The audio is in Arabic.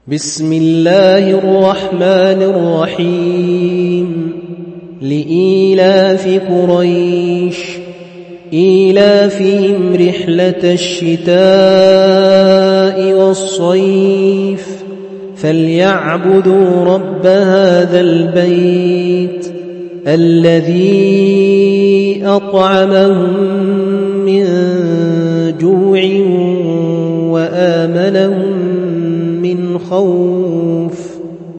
بسم الله الرحمن الرحيم لإيلاف قريش إيلافهم رحلة الشتاء والصيف فليعبدوا رب هذا البيت الذي أطعمهم من جوع وآمنهم من خوف